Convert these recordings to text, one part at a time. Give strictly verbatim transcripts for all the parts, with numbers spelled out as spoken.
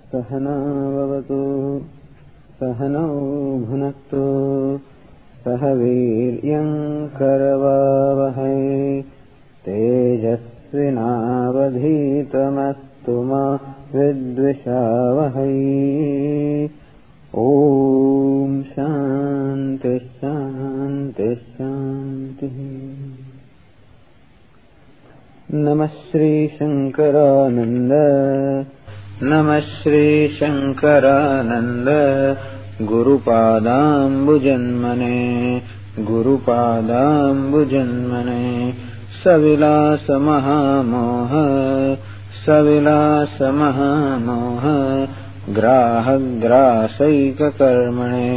सहना भवतु सहनौ भुनक्तु सह वीर्यं करवावहै तेजस्विनावधीतमस्तु मा विद्विषावहै। ओम शांति शांति शांति। नमः श्री शंकरानंद नमः श्री शंकरानंद गुरुपादाम्बुजन्मने गुरुपादाम्बुजन्मने सविलास महामोह सविलास महामोह ग्राहग्रासैककर्मणे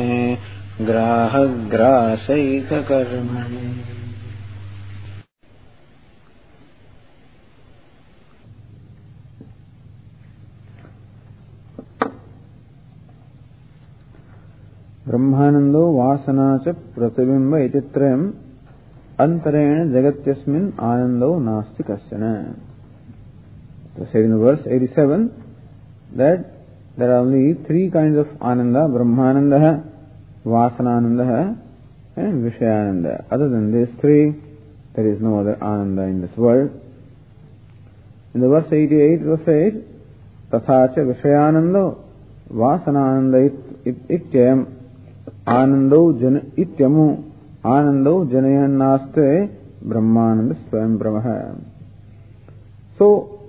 ग्राहग्रासैककर्मणे। ब्रह्मानंदो वासना च प्रतिबिंब इति त्रयम् अंतरेण जगत्यस्मिन् आनंदो नास्ति कश्चन। So said in verse eighty-seven that there are only three kinds of ananda: brahmananda, vasanananda and vishayananda. Other than these three, there is no other ananda in this world. In the verse eighty-eight it was said, tatha cha vishayanando vasanananda ityam आनंदो जन इत्यमु आनंदो जनयन्नास्ते ब्रह्मानंद स्वयं ब्रह्म है. So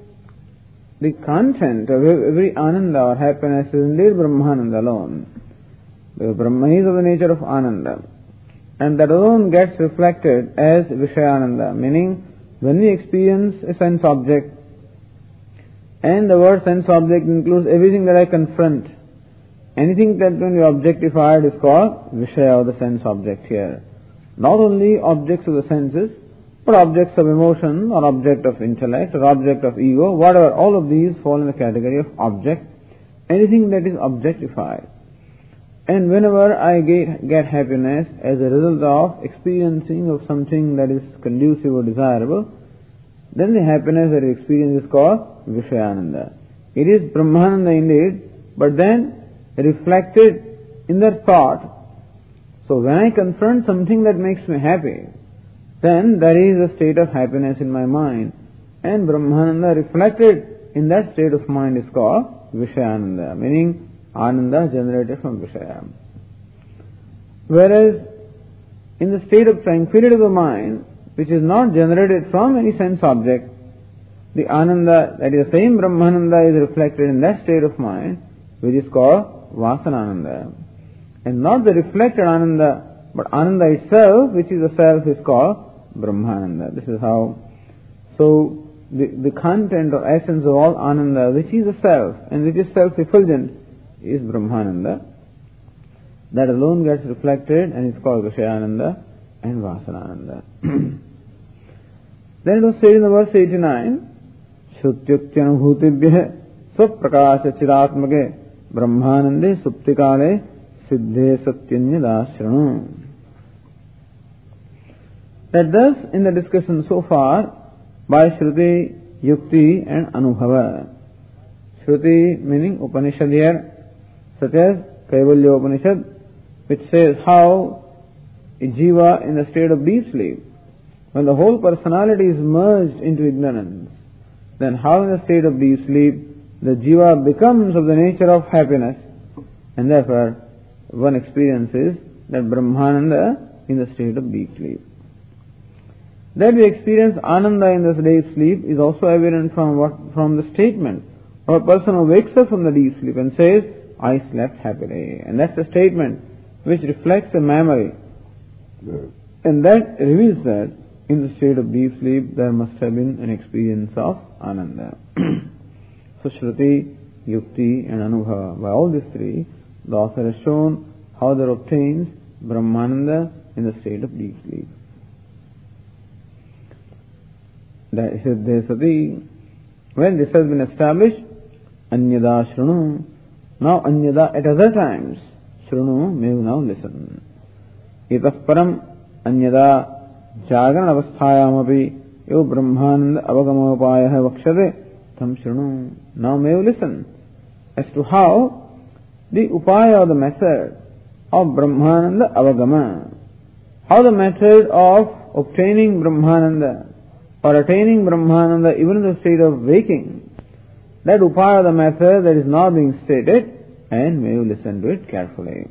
the content of every ananda or happiness is indeed brahmananda alone. The Brahma is of the nature of ananda, and that alone gets reflected as vishayananda, meaning when we experience a sense object, and the word sense object includes everything that I confront. Anything that can be objectified is called Vishaya, or the sense object here. Not only objects of the senses, but objects of emotion, or object of intellect, or object of ego, whatever, all of these fall in the category of object. Anything that is objectified. And whenever I get, get happiness as a result of experiencing of something that is conducive or desirable, then the happiness that I experience is called Vishayananda. It is Brahmananda indeed, but then reflected in their thought. So when I confront something that makes me happy, then there is a state of happiness in my mind, and Brahmananda reflected in that state of mind is called Vishayananda, meaning Ananda generated from Vishaya. Whereas in the state of tranquility of the mind, which is not generated from any sense object, the Ananda, that is the same Brahmananda, is reflected in that state of mind, which is called Vasanananda. And not the reflected Ananda, but Ananda itself, which is the self, is called Brahmananda. This is how. So, the, the content or essence of all Ananda, which is the self, and which is self-effulgent, is Brahmananda. That alone gets reflected and is called Vishayananda and Vasanananda. Then it was said in the verse eighty-nine, Shrutyutyanubhutibhyah svaprakasha chiratmage Brahmanande suptikale siddhe satyanyadashranu. That thus, in the discussion so far, by Shruti, Yukti and Anubhava. Shruti meaning Upanishad here, such as Kaivalya Upanishad, which says how a jiva in the state of deep sleep, when the whole personality is merged into ignorance, then how in the state of deep sleep the jiva becomes of the nature of happiness, and therefore one experiences that Brahmananda in the state of deep sleep. That we experience Ananda in this deep sleep is also evident from what from the statement of a person who wakes up from the deep sleep and says, I slept happily. And that's a statement which reflects a memory. And that reveals that in the state of deep sleep there must have been an experience of Ananda. So Shruti, Yukti and Anubhava, by all these three, the author has shown how there obtains Brahmananda in the state of deep sleep. That is Desati. When this has been established, Anyada Shrunu. Now Anyada at other times, Shrunu may now listen. Itah param Anyada Jagan avasthayamapi ev Brahmananda avagamopayah vakshade tam Shrunu. Now may you listen. as to how the upaya or the method of Brahmananda Avagama, how the method of obtaining Brahmananda or attaining Brahmananda even in the state of waking, that upaya, the method that is now being stated, and may you listen to it carefully.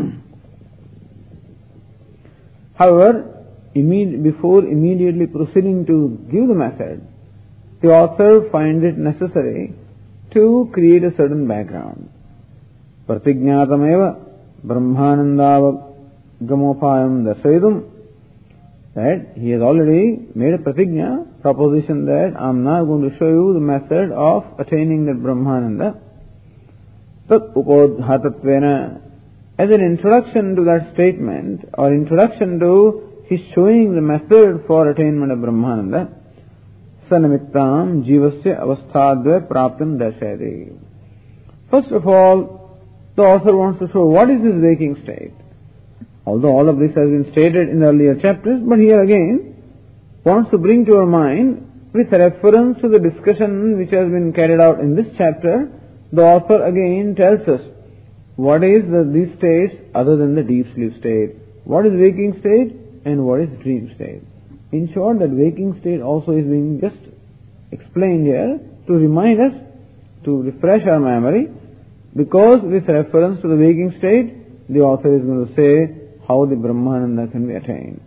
However, imme- before immediately proceeding to give the method, the author finds it necessary to create a certain background. Pratignatameva Brahmanandagamopayam darsayidum, that he has already made a pratigna, proposition that I am now going to show you the method of attaining that Brahmananda. Tat upodhatatvena, as an introduction to that statement, or introduction to his showing the method for attainment of Brahmananda, sanamittam jivasya avasthadve praptam darshayati. First of all, the author wants to show what is this waking state. Although all of this has been stated in the earlier chapters, but here again wants to bring to our mind, with reference to the discussion which has been carried out in this chapter, the author again tells us what is the, these states other than the deep sleep state. What is waking state and what is dream state. In short, that waking state also is being just explained here to remind us, to refresh our memory, because with reference to the waking state, the author is going to say how the Brahmananda can be attained.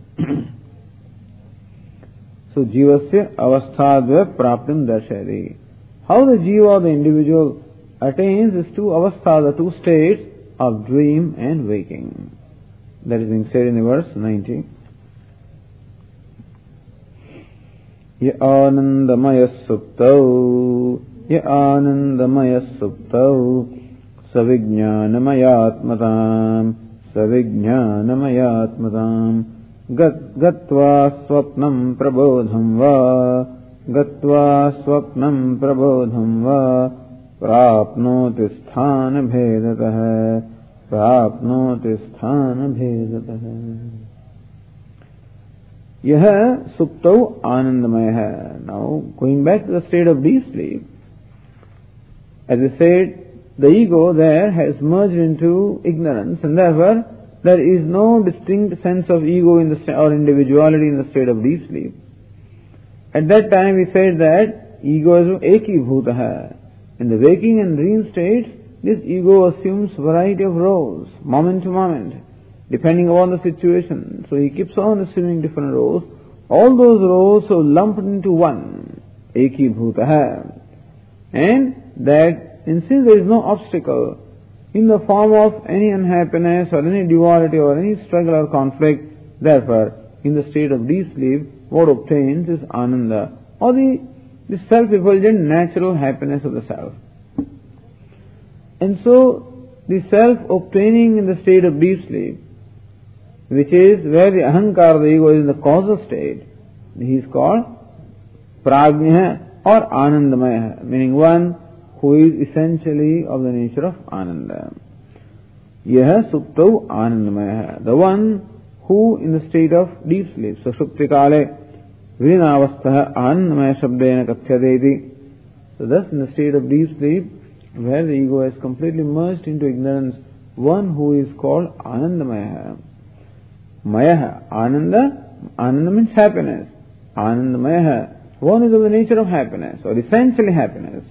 So, jivasya avasthadva praptam darshayati. How the jiva, the individual, attains these two avastha, the two states of dream and waking. That is being said in the verse ninety. Ya anandamaya suptau, ya anandamaya suptau, savijnanamayatmatam, savijnanamayatmatam, gatva swapnam prabodham va, gatva swapnam prabodham va, prapnoti sthana bhedatah, prapnoti sthana bhedatah. Yah suptau anandamaya. Now, going back to the state of deep sleep, as I said, the ego there has merged into ignorance, and therefore there is no distinct sense of ego in the or individuality in the state of deep sleep. At that time we said that ego is eki bhutaha. In the waking and dream states, this ego assumes variety of roles, moment to moment, depending upon the situation. So he keeps on assuming different roles. All those roles are lumped into one, eki bhutaha. And that, and since there is no obstacle in the form of any unhappiness or any duality or any struggle or conflict, therefore, in the state of deep sleep, what obtains is ananda, or the, the self-effulgent natural happiness of the self. And so, the self obtaining in the state of deep sleep, which is where the ahankara, the ego, is in the causal state, he is called prajna or anandamaya, meaning one who is essentially of the nature of ananda. Yah suptau anandamaya, the one who in the state of deep sleep. So suptikale vinavastha anandamaya shabdena kathyadeti. So thus in the state of deep sleep, where the ego has completely merged into ignorance, one who is called anandamaya. Maya, ananda, ananda means happiness. Anandamaya, one is of the nature of happiness, or essentially happiness.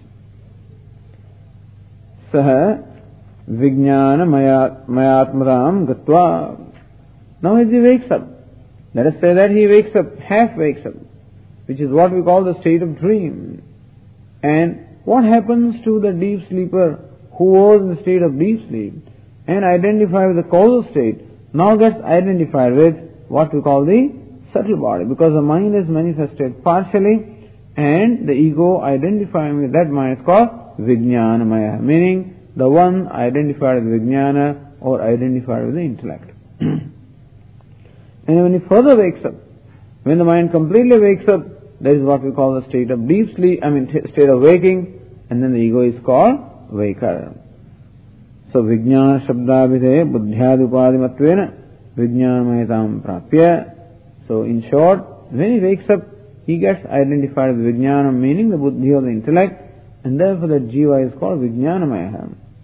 Saha vijnana mayatmaram gatva. Now as he wakes up, let us say that he wakes up, half wakes up, which is what we call the state of dream. And what happens to the deep sleeper who was in the state of deep sleep and identified with the causal state, now gets identified with what we call the subtle body, because the mind is manifested partially and the ego identifying with that mind is called Vijnanamaya, meaning the one identified with Vijnana or identified with the intellect. And when he further wakes up, when the mind completely wakes up, that is what we call the state of deep sleep, I mean t- state of waking, and then the ego is called waker. So Vijnana Shabdabhide Buddhyadupadimatvena Vijnanamayatam Prapya. So in short, when he wakes up, he gets identified with Vijnana, meaning the buddhi or the intellect, and therefore that jiva is called Vijnanamaya.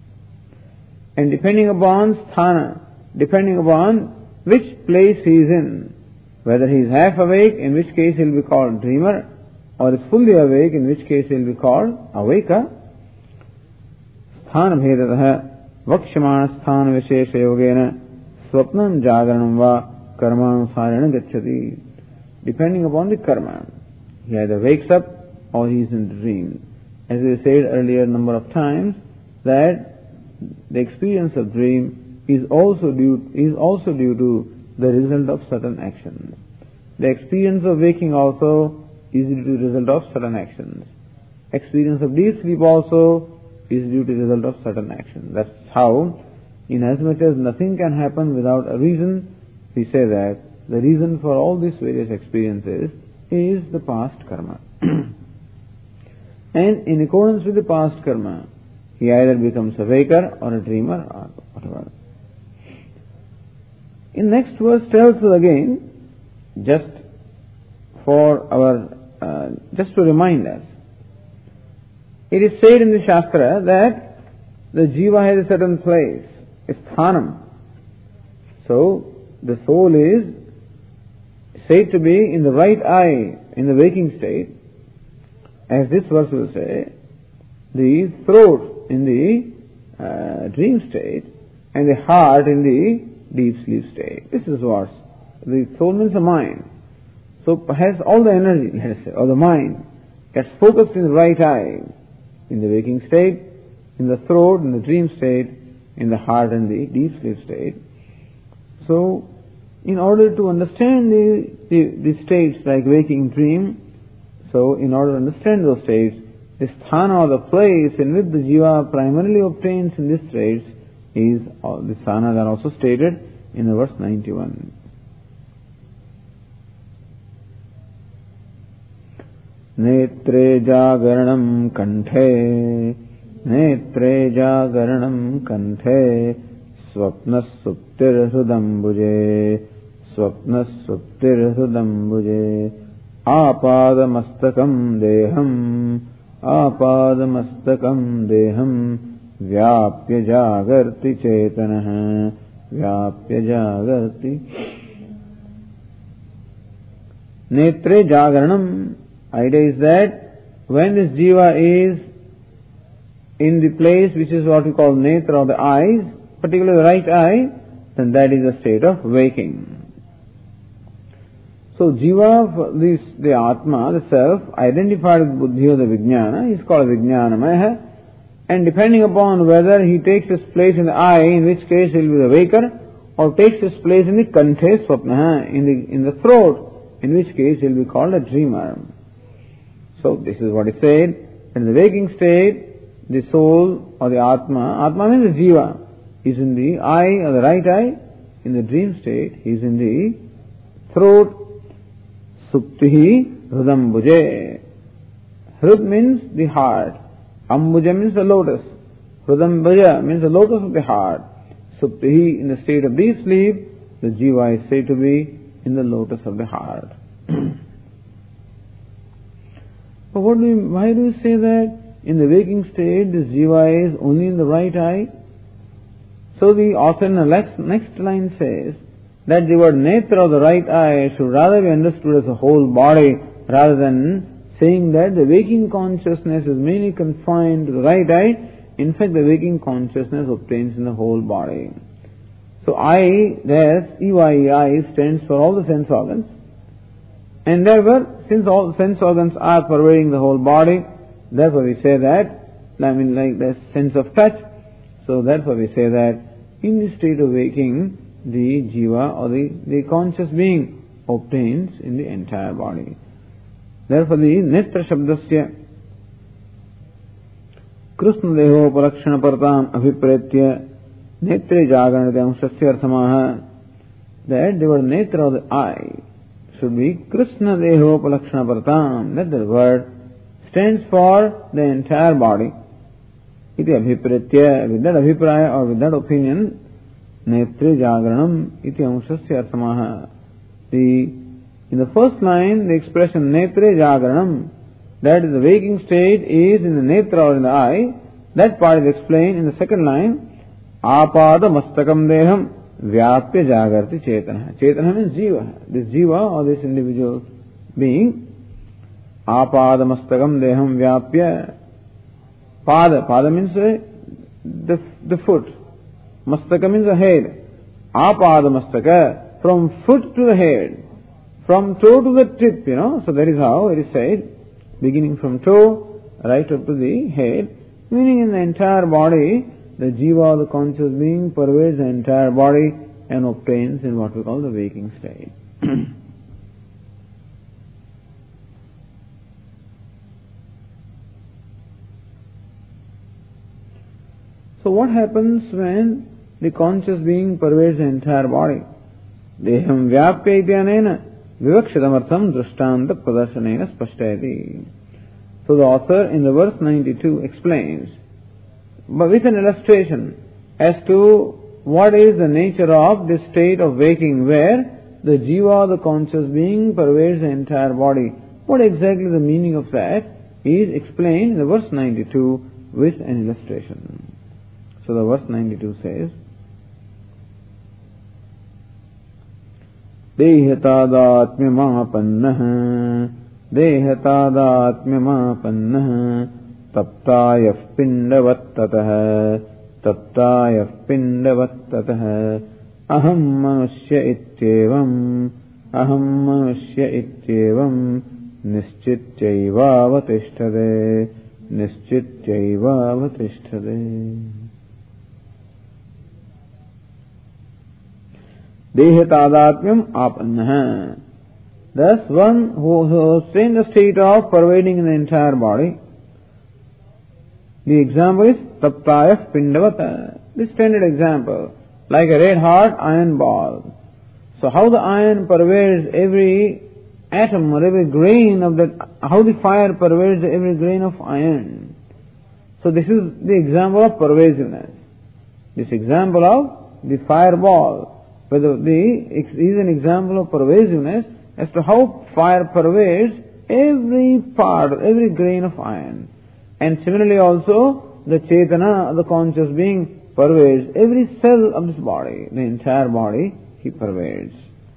And depending upon sthana, depending upon which place he is in, whether he is half awake, in which case he will be called dreamer, or is fully awake, in which case he will be called awaker. Sthana bhedatah vakshmana sthana vishesha yogena swapnam jagaranam va karmanusarena gacchati. Depending upon the karma, he either wakes up or he is in the dream. As we said earlier a number of times, that the experience of dream is also due is also due to the result of certain actions. The experience of waking also is due to the result of certain actions. Experience of deep sleep also is due to the result of certain actions. That's how, inasmuch as nothing can happen without a reason, we say that the reason for all these various experiences is the past karma. And in accordance with the past karma, he either becomes a waker or a dreamer or whatever. In next verse tells us again, just for our, uh, just to remind us, it is said in the Shastra that the jiva has a certain place, a sthanam. So, the soul is said to be in the right eye in the waking state, as this verse will say, the throat in the uh, dream state, and the heart in the deep sleep state. This is what the soul means the mind. So has all the energy, let us say, or the mind gets focused in the right eye, in the waking state, in the throat, in the dream state, in the heart and the deep sleep state. So, in order to understand the, the, the states like waking, dream, so in order to understand those states, the sthana or the place in which the jiva primarily obtains in these states is, uh, the sthanas are also stated in the verse ninety-one. Netre jagaranam kanthe, netre jagaranam kanthe, swapnas suptir hrudambuje, swapnas suptir hrudambuje, apadmastakam deham, apadmastakam deham, vyapya jagarti chetanah, vyapya jagarti. Netre jagaranam, idea is that when this jiva is in the place which is what we call netra or the eyes, particularly the right eye, then that is a state of waking. So jiva, this, the atma, the self, identified with buddhi or the vijnana, is called vijnanamaya, and depending upon whether he takes his place in the eye, in which case he will be the waker, or takes his place in the kanthe swapna, in the, in the throat, in which case he will be called a dreamer. So this is what is said. In the waking state, the soul or the atma, atma means the jiva, is in the eye or the right eye. In the dream state, he is in the throat. Suptihi hrudambuje. Hrud means the heart. Ambuja means the lotus. Hrudambuja means the lotus of the heart. Suptihi, in the state of deep sleep, the jiva is said to be in the lotus of the heart. But what do you, why do you say that in the waking state this jiva is only in the right eye? So the author in the next, next line says that the word netra of the right eye should rather be understood as a whole body rather than saying that the waking consciousness is mainly confined to the right eye. In fact, the waking consciousness obtains in the whole body. So I, there, E Y E I stands for all the sense organs. And therefore, since all sense organs are pervading the whole body, therefore we say that, I mean like the sense of touch, so therefore we say that in the state of waking, the jiva or the, the conscious being obtains in the entire body. Therefore the netra shabdasya krishna deho palakshana partam abhipretya netre jaganate amshasya arthamaha, that the word netra of the eye should be krishna deho palakshana partam, that the word stands for the entire body. Iti abhipretya, with that abhipraya or with that opinion, netre jagaranam iti amshasya arthamaha. The In the first line, the expression netre jagaranam, that is the waking state is in the netra or in the eye, that part is explained in the second line, Apada mastakam deham vyapya jagarti chetana. Chetana means jiva. This jiva or this individual being, apada mastakam deham vyapya. Pada. Pada means uh, the, the foot. Mastaka means the head. Apada mastaka, from foot to the head. From toe to the tip, you know. So that is how it is said. Beginning from toe, right up to the head. Meaning in the entire body, the jiva, the conscious being, pervades the entire body and obtains in what we call the waking state. So what happens when the conscious being pervades the entire body? Deham vyapya ityanena vivakshidamartham drishtanta pradarsanena spashtayati. So the author in the verse ninety-two explains, but with an illustration as to what is the nature of this state of waking where the jiva, the conscious being, pervades the entire body. What exactly the meaning of that is explained in the verse ninety-two with an illustration. So the verse ninety-two says, Dehatadaatmyamapannah Dehatadaatmyamapannah Taptayah pindavattataha Taptayah pindavattataha Aham manushya ityevam Aham manushya ityevam Nischityaivavatishtade Nischityaivavatishtade. Dehatadaatmyam apannah. Thus one who, who is in the state of pervading the entire body. The example is taptayah pindavata. This standard example, like a red hot iron ball. So how the iron pervades every atom or every grain of that, how the fire pervades every grain of iron. So this is the example of pervasiveness. This example of the fireball. Whether the is an example of pervasiveness as to how fire pervades every part, every grain of iron. And similarly also, the Chetana, the conscious being, pervades every cell of this body, the entire body, he pervades.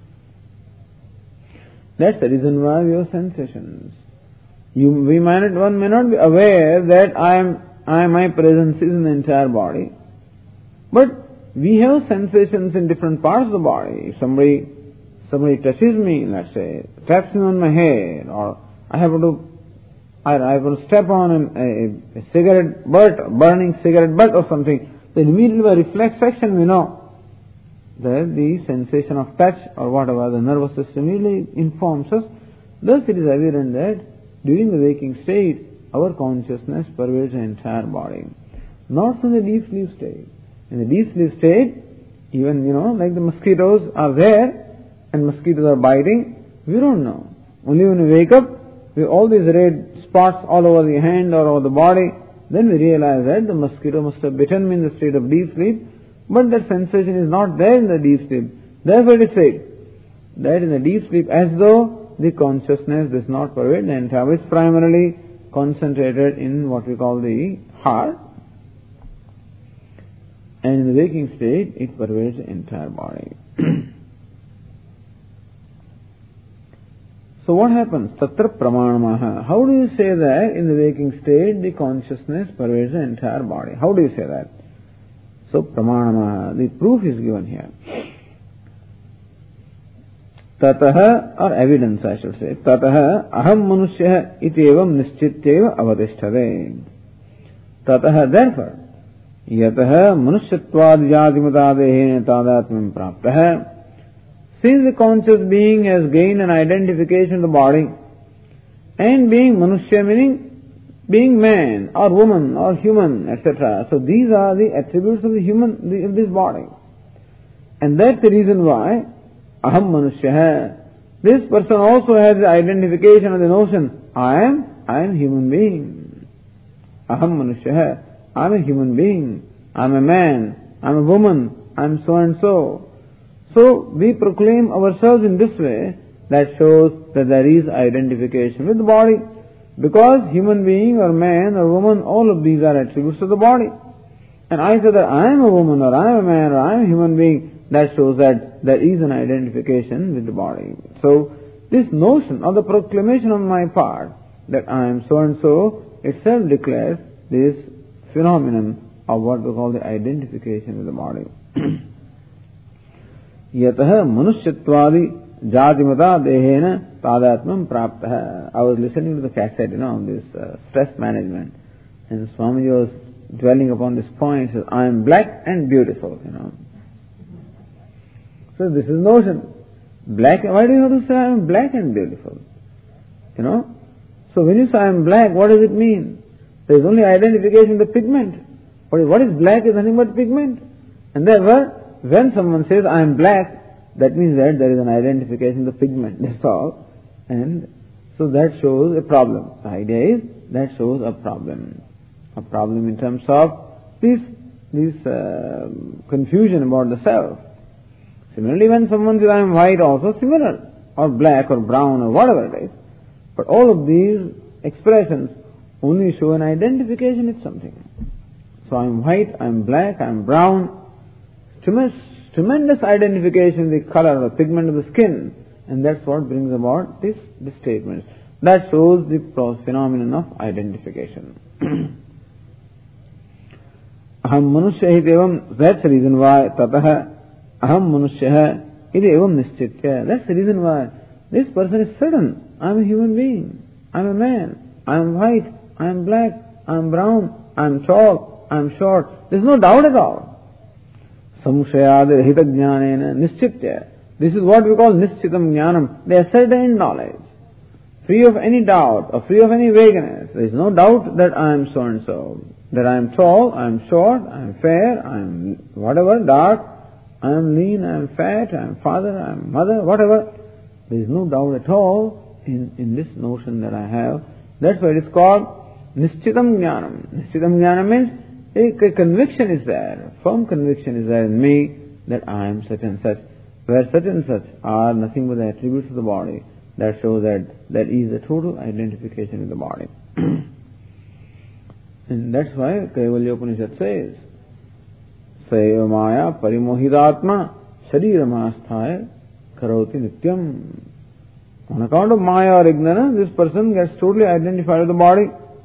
That's the reason why we have sensations. You, we might not, one may not be aware that I am, I, my presence is in the entire body, but we have sensations in different parts of the body. If somebody, somebody touches me, let's say, taps me on my head, or I have to, I, I will step on a, a, a cigarette butt, burning cigarette butt or something, then immediately by reflex action we know that the sensation of touch or whatever, the nervous system immediately informs us. Thus it is evident that during the waking state, our consciousness pervades the entire body. Not from the deep sleep state. In the deep sleep state, even, you know, like the mosquitoes are there and mosquitoes are biting, we don't know. Only when we wake up, with all these red spots all over the hand or over the body, then we realize that the mosquito must have bitten me in the state of deep sleep, but that sensation is not there in the deep sleep. Therefore it is said that in the deep sleep, as though the consciousness does not pervade the entire, it's primarily concentrated in what we call the heart, and in the waking state, it pervades the entire body. So what happens? Tatra pramanamaha. How do you say that in the waking state the consciousness pervades the entire body? How do you say that? So pramanamaha, the proof is given here. Tataha, or evidence I should say. Tataha aham manushya ityevam nischityeva avatishtade. Tataha, therefore, yataha manushyattvad jatimatadehena tadatmam praptaha. Since the conscious being has gained an identification of the body, and being manushya meaning being man or woman or human, et cetera. So these are the attributes of the human, of this body. And that's the reason why aham manushya. This person also has the identification of the notion, I am, I am human being. Aham manushya. I am a human being. I am a man. I am a woman. I am so and so. So we proclaim ourselves in this way. That shows that there is identification with the body. Because human being or man or woman, all of these are attributes of the body. and I say that I am a woman or I am a man or I am a human being, that shows that there is an identification with the body. So this notion of the proclamation on my part that I am so and so itself declares this phenomenon of what we call the identification with the body. Yatah manushyatvadi jatimata dehena tadatmam praptah. I was listening to the cassette, you know, on this uh, stress management, and Swamiji was dwelling upon this point. He says, I am black and beautiful, you know. So this is notion. Black, why do you have to say I am black and beautiful? You know? So when you say I am black, what does it mean? There is only identification with the pigment. What is, what is black is nothing but pigment. And therefore, when someone says I am black, that means that there is an identification with the pigment. That's all. And so that shows a problem. The idea is that shows a problem. A problem in terms of this, this uh, confusion about the self. Similarly, when someone says I am white, also similar, or black or brown or whatever it is. But all of these expressions only show an identification with something. So I am white, I am black, I am brown. Tremendous, tremendous identification with the color or pigment of the skin. And that's what brings about this, this statement. That shows the phenomenon of identification. Aham manushya itevam, that's the reason why tatah aham manushya iti evam nischitya. That's the reason why this person is certain. I am a human being. I am a man. I am white. I am black. I am brown. I am tall. I am short. There is no doubt at all. Samshayad rahita jnanena nischitya. This is what we call nischitam jnanam. The ascertained knowledge. Free of any doubt or free of any vagueness. There is no doubt that I am so and so. That I am tall, I am short, I am fair, I am whatever, dark, I am lean, I am fat, I am father, I am mother, whatever. There is no doubt at all in, in this notion that I have. That's why it is called Nischitam Jnanam. Nischitam Jnanam means a, a conviction is there, firm conviction is there in me that I am such and such. Where such and such are nothing but the attributes of the body, that shows that there is a total identification with the body. And that's why Kaivalya Upanishad says, Saeva Maya Parimohidatma Shariramasthaye Karoti Nityam. On account of Maya or ignorance, this person gets totally identified with the body.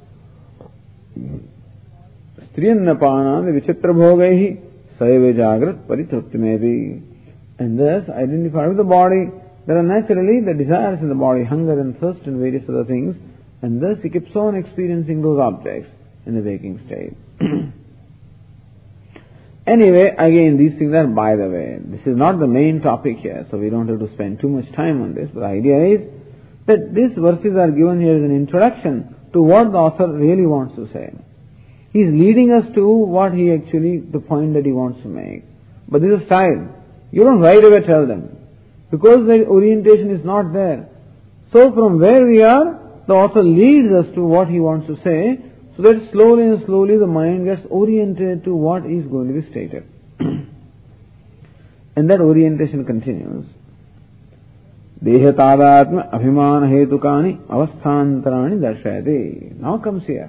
Striyannapana vichitra bhogaihi Saeva Jagrat Paritruptimevi. And thus identified with the body, there are naturally the desires in the body, hunger and thirst and various other things, and thus he keeps on experiencing those objects in the waking state. Anyway, again, these things are by the way. This is not the main topic here, so we don't have to spend too much time on this. But the idea is that these verses are given here as an introduction to what the author really wants to say. He is leading us to what he actually, the point that he wants to make. But this is style. You don't right away tell them, because the orientation is not there. So from where we are, the author leads us to what he wants to say, so that slowly and slowly the mind gets oriented to what is going to be stated. And that orientation continues. Deha tadatma abhimana hetukani avasthantarani darshayate. Now comes here.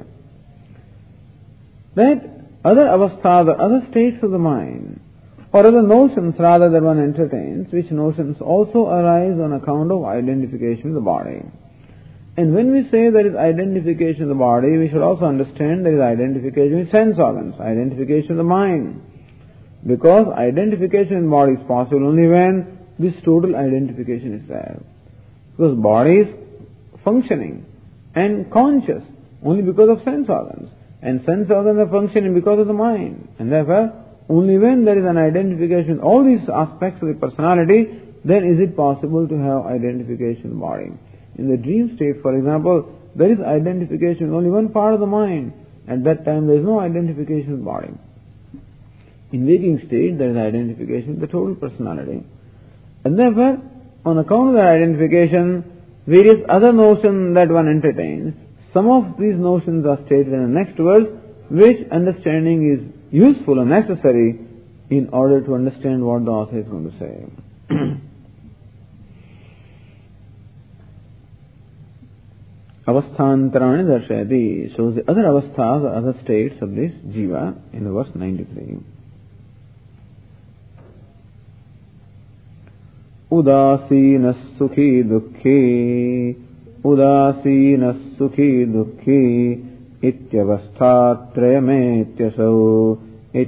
That other avasthas, or other states of the mind, or other notions rather that one entertains, which notions also arise on account of identification with the body. And when we say there is identification of the body, we should also understand there is identification with sense organs, identification of the mind. Because identification in the body is possible only when this total identification is there. Because body is functioning and conscious only because of sense organs. And sense organs are functioning because of the mind. And therefore, only when there is an identification with all these aspects of the personality, then is it possible to have identification in the body. In the dream state, for example, there is identification with only one part of the mind. At that time, there is no identification with the body. In waking state, there is identification with the total personality. And therefore, on account of that identification, various other notions that one entertains, some of these notions are stated in the next verse, which understanding is useful and necessary in order to understand what the author is going to say. avasthantarani darshayati, shows the other avasthas or other states of this jiva in the verse ninety-three. Udasinah sukhi dukhi, udasinah sukhi dukhi, ityavasthatrayamethyaso,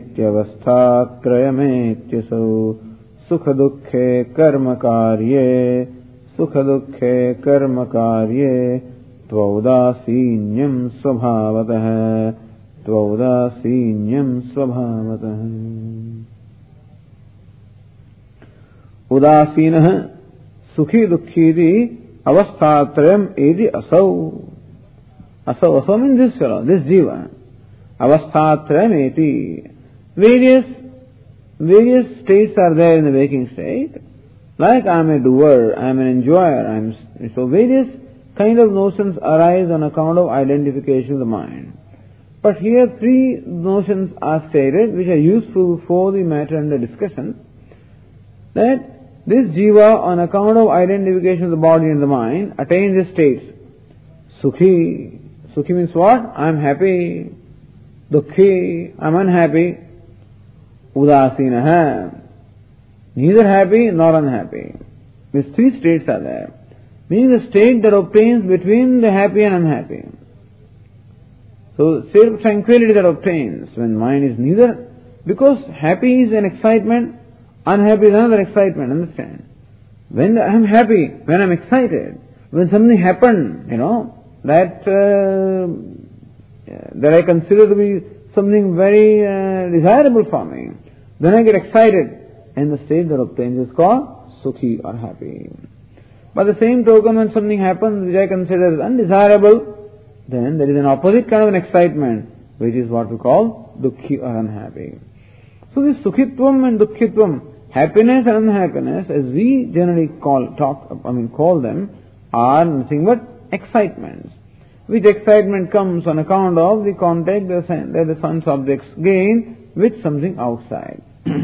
ityavasthatrayamethyaso, sukha dukhe karma karye, sukha dukhe karma karye, tvaudaasinyam svabhavatah, tvaudaasinyam svabhavatah. Udasinah sukhi dukhi di avasthatrayam edi asau. Asau, asau means this fellow, this jiva. Avasthatrayam eti. Various, various states are there in the waking state. Like I am a doer, I am an enjoyer, I am, so various kind of notions arise on account of identification of the mind. But here three notions are stated which are useful for the matter under discussion. That this jiva, on account of identification of the body and the mind, attains the states. Sukhi. Sukhi means what? I am happy. Dukhi. I am unhappy. Udasinaha. Neither happy nor unhappy. These three states are there. Meaning the state that obtains between the happy and unhappy. So, state of tranquility that obtains when mind is neither, because happy is an excitement, unhappy is another excitement, understand? When I am happy, when I am excited, when something happened, you know, that uh, that I consider to be something very uh, desirable for me, then I get excited, and the state that obtains is called sukhi or happy. By the same token, when something happens which I consider as undesirable, then there is an opposite kind of an excitement, which is what we call dukhi or unhappy. So this sukhitvam and dukhitvam, happiness and unhappiness, as we generally call, talk, I mean call them, are nothing but excitements. Which excitement comes on account of the contact that the sense objects gain with something outside.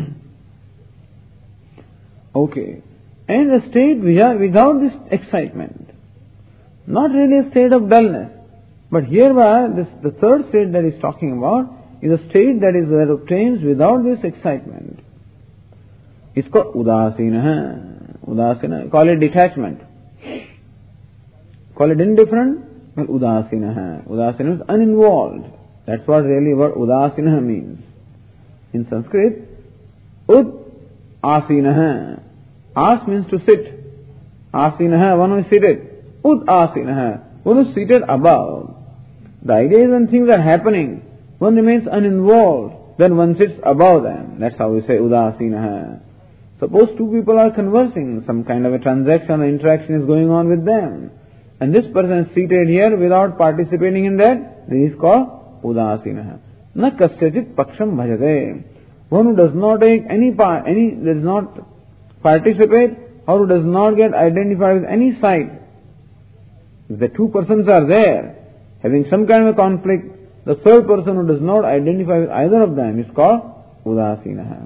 Okay. And a state without this excitement, not really a state of dullness, but hereby this, the third state that he's talking about is a state that is that obtains without this excitement. It's called udasina. Udasina. Call it detachment. Call it indifferent. Well, udasina. Udasina is uninvolved. That's what really what udasina means. In Sanskrit, ud asina. As means to sit. Asinaha, one who is seated. Ud asinaha, one who is seated above. The idea is when things are happening, one remains uninvolved, then one sits above them. That's how we say udasinaha. Suppose two people are conversing, some kind of a transaction or interaction is going on with them, and this person is seated here without participating in that, this is called udasinaha. Na kasyajit paksham bhajate. One who does not take any part, any, does not participate, or who does not get identified with any side. If the two persons are there, having some kind of a conflict, the third person who does not identify with either of them is called udasinaha.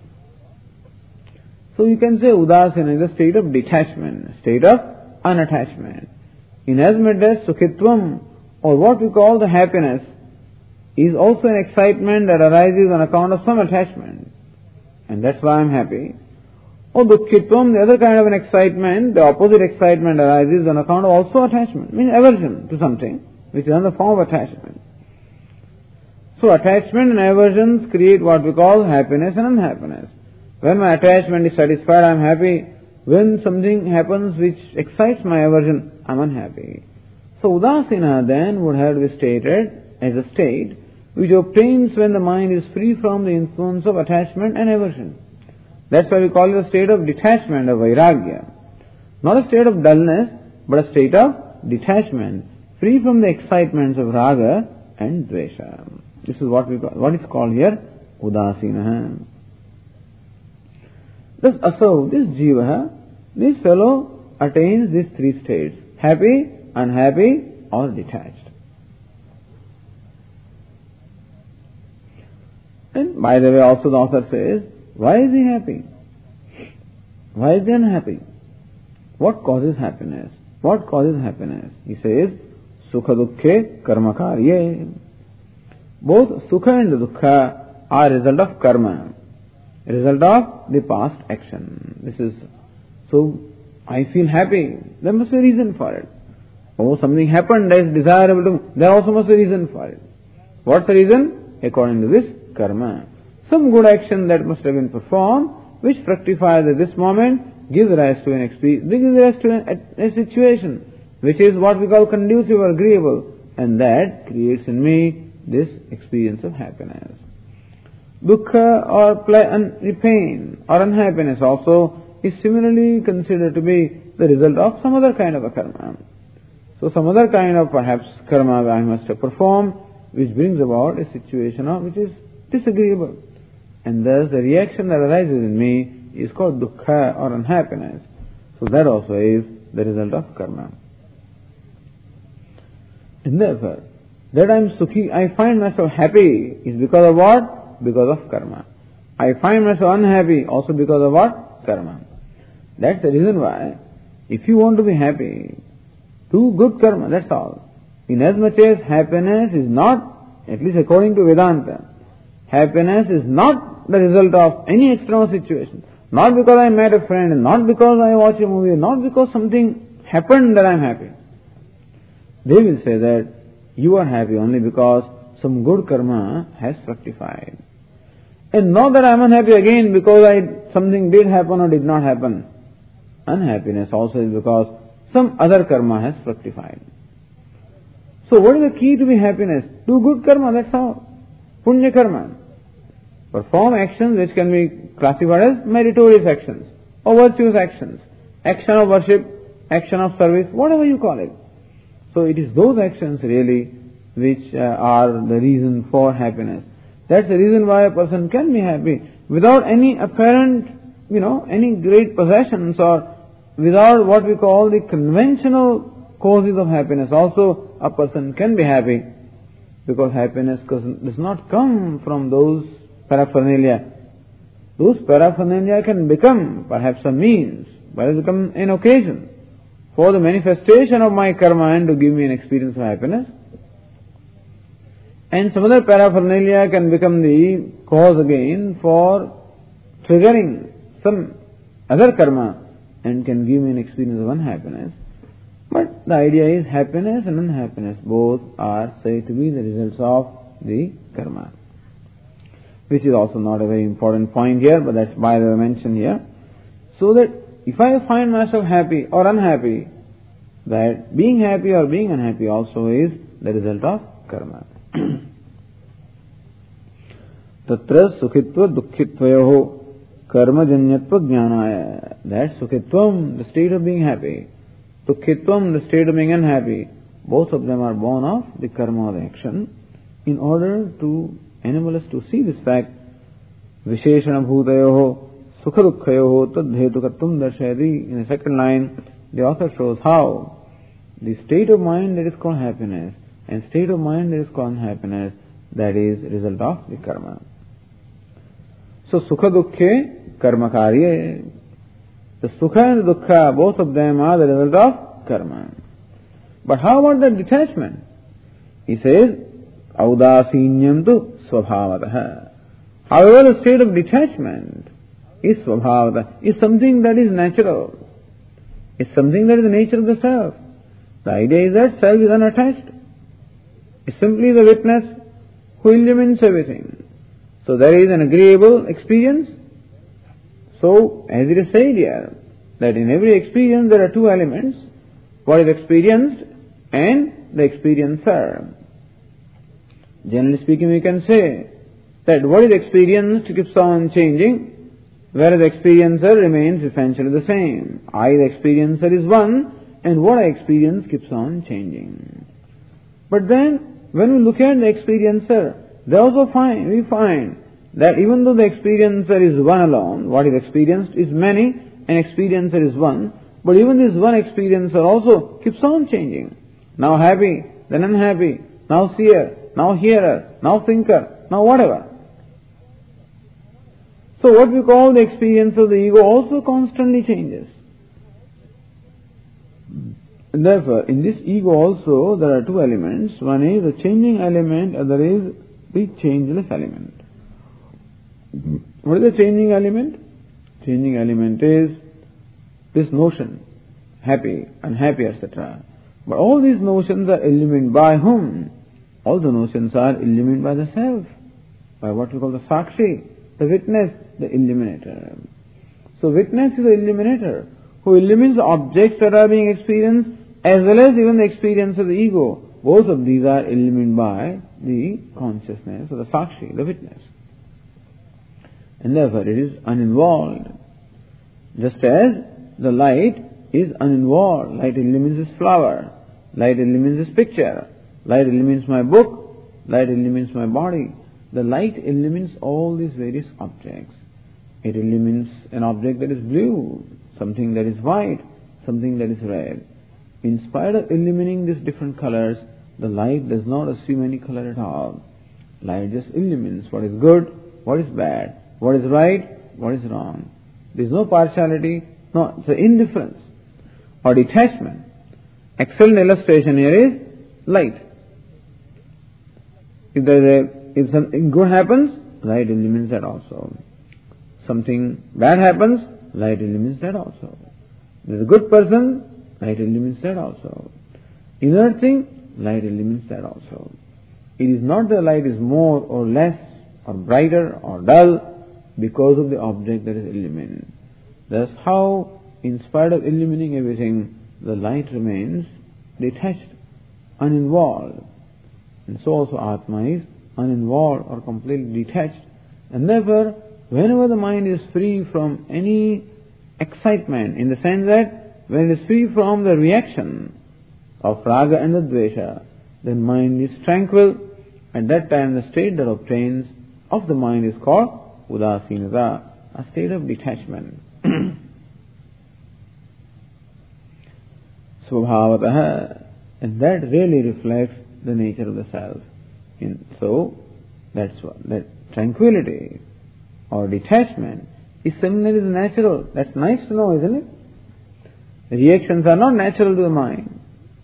So you can say udasina is a state of detachment, state of unattachment. Inasmuch as sukhitvam, or what we call the happiness, is also an excitement that arises on account of some attachment. And that's why I am happy. Or dukhitvam, the other kind of an excitement, the opposite excitement arises on account of also attachment, means aversion to something, which is another form of attachment. So attachment and aversions create what we call happiness and unhappiness. When my attachment is satisfied, I am happy. When something happens which excites my aversion, I am unhappy. So udasina then would have to be stated as a state which obtains when the mind is free from the influence of attachment and aversion. That's why we call it a state of detachment, of vairagya. Not a state of dullness, but a state of detachment, free from the excitements of raga and dvesha. This is what we call, what is called here, udasina. Thus asau, this jiva, this fellow attains these three states, happy, unhappy, or detached. And by the way, also the author says, why is he happy? Why is he unhappy? What causes happiness? What causes happiness? He says, sukha dukkhe karma karye. Both sukha and dukkha are result of karma, result of the past action. This is, so I feel happy, there must be a reason for it. Oh, something happened that is desirable to me, there also must be a reason for it. What's the reason? According to this karma. Some good action that must have been performed, which fructifies at this moment, gives rise to an experience, gives rise to a, a situation, which is what we call conducive or agreeable, and that creates in me this experience of happiness. Dukkha or pain or unhappiness also is similarly considered to be the result of some other kind of a karma. So some other kind of perhaps karma I must have performed, which brings about a situation of which is disagreeable. And thus the reaction that arises in me is called dukkha or unhappiness. So that also is the result of karma. And therefore, that I am sukhi, I find myself happy is because of what? Because of karma. I find myself unhappy also because of what? Karma. That's the reason why, if you want to be happy, do good karma, that's all. Inasmuch as happiness is not, at least according to Vedanta, happiness is not the result of any external situation. Not because I met a friend, and not because I watched a movie, not because something happened that I am happy. They will say that you are happy only because some good karma has fructified. And not that I am unhappy again because I, something did happen or did not happen. Unhappiness also is because some other karma has fructified. So what is the key to be happiness? Do good karma, that's all. Punya karma. Perform actions which can be classified as meritorious actions or virtuous actions. Action of worship, action of service, whatever you call it. So it is those actions really which uh, are the reason for happiness. That's the reason why a person can be happy without any apparent, you know, any great possessions or without what we call the conventional causes of happiness. Also, a person can be happy because happiness does not come from those paraphernalia. Those paraphernalia can become perhaps a means, but become an occasion for the manifestation of my karma and to give me an experience of happiness. And some other paraphernalia can become the cause again for triggering some other karma and can give me an experience of unhappiness. But the idea is happiness and unhappiness both are said to be the results of the karma. Which is also not a very important point here, but that's why they were mentioned here. So that if I find myself happy or unhappy, that being happy or being unhappy also is the result of karma. Tatra sukhitva dukkhitvayoho karmajanyatva jnanaya. That sukhitvam, the state of being happy, dukkhitvam, the state of being unhappy, both of them are born of the karma of the action. In order to enable us to see this fact, visheshana bhutayoho sukha dukkhayoho tadhetukatvam darshayati. In the second line, the author shows how the state of mind that is called happiness and state of mind that is called unhappiness, that is result of the karma. So sukha dukkhe karma karye. The sukha and the dukkha, both of them are the result of karma. But how about the detachment? He says, audasinyam tu svabhavataha. However, the state of detachment is svabhavataha, is something that is natural. It's something that is the nature of the self. The idea is that self is unattached. It's simply the witness who illumines everything. So there is an agreeable experience. So, as it is said here, that in every experience there are two elements, what is experienced and the experiencer. Generally speaking, we can say that what is experienced keeps on changing, whereas the experiencer remains essentially the same. I, the experiencer, is one, and what I experience keeps on changing. But then, when we look at the experiencer, they also find, we find that even though the experiencer is one alone, what is experienced is many, and experiencer is one, but even this one experiencer also keeps on changing. Now happy, then unhappy, now seer, now hearer, now thinker, now whatever. So what we call the experience of the ego also constantly changes. And therefore, in this ego also, there are two elements. One is the changing element, other is the changeless element. What is the changing element? Changing element is this notion, happy, unhappy, et cetera. But all these notions are illumined by whom? All the notions are illumined by the self, by what we call the Sakshi, the witness, the illuminator. So witness is the illuminator who illumines the objects that are being experienced as well as even the experience of the ego. Both of these are illumined by the consciousness or the Sakshi, the witness. And therefore it is uninvolved. Just as the light is uninvolved. Light illumines this flower. Light illumines this picture. Light illumines my book. Light illumines my body. The light illumines all these various objects. It illumines an object that is blue, something that is white, something that is red. In spite of illumining these different colors, the light does not assume any color at all. Light just illumines what is good, what is bad, what is right, what is wrong. There is no partiality, no, it's an indifference or detachment. Excellent illustration here is light. If there is a, if something good happens, light illumines that also. Something bad happens, light illumines that also. There is a good person, light illumines that also. Inner thing, light illumines that also. It is not that light is more or less or brighter or dull because of the object that is illumined. That's how, in spite of illumining everything, the light remains detached, uninvolved. And so also Atma is uninvolved or completely detached. And therefore, whenever the mind is free from any excitement, in the sense that when it is free from the reaction of raga and the dvesha, then mind is tranquil. At that time, the state that obtains of the mind is called udasinata, a state of detachment. Svabhavataha, and that really reflects the nature of the self. And so, that's what, that tranquility or detachment is something that is natural. That's nice to know, isn't it? The reactions are not natural to the mind.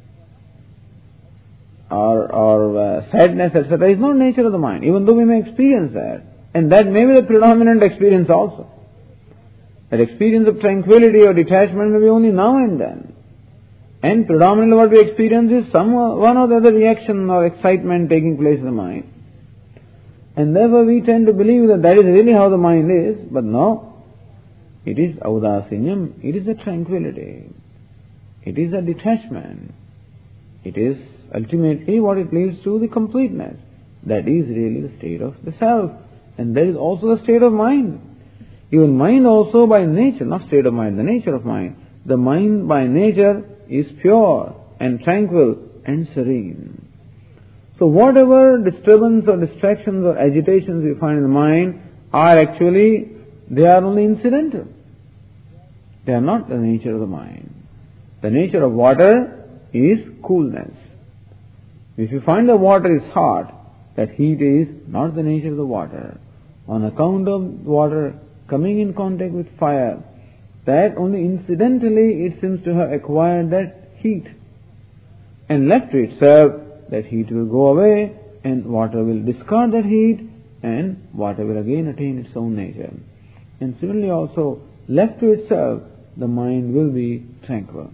Or, or uh, sadness, et cetera, is not nature of the mind, even though we may experience that. And that may be the predominant experience also. That experience of tranquility or detachment may be only now and then. And predominantly what we experience is some one or the other reaction or excitement taking place in the mind. And therefore we tend to believe that that is really how the mind is, but no. It is audasinyam, it is a tranquility. It is a detachment. It is ultimately what it leads to, the completeness. That is really the state of the self. And that is also the state of mind. Even mind also by nature, not state of mind, the nature of mind. The mind by nature is pure and tranquil and serene. So whatever disturbance or distractions or agitations we find in the mind are actually, they are only incidental. They are not the nature of the mind. The nature of water is coolness. If you find the water is hot, that heat is not the nature of the water. On account of water coming in contact with fire, that only incidentally it seems to have acquired that heat. And left to itself, that heat will go away and water will discard that heat and water will again attain its own nature. And similarly also, left to itself, the mind will be tranquil.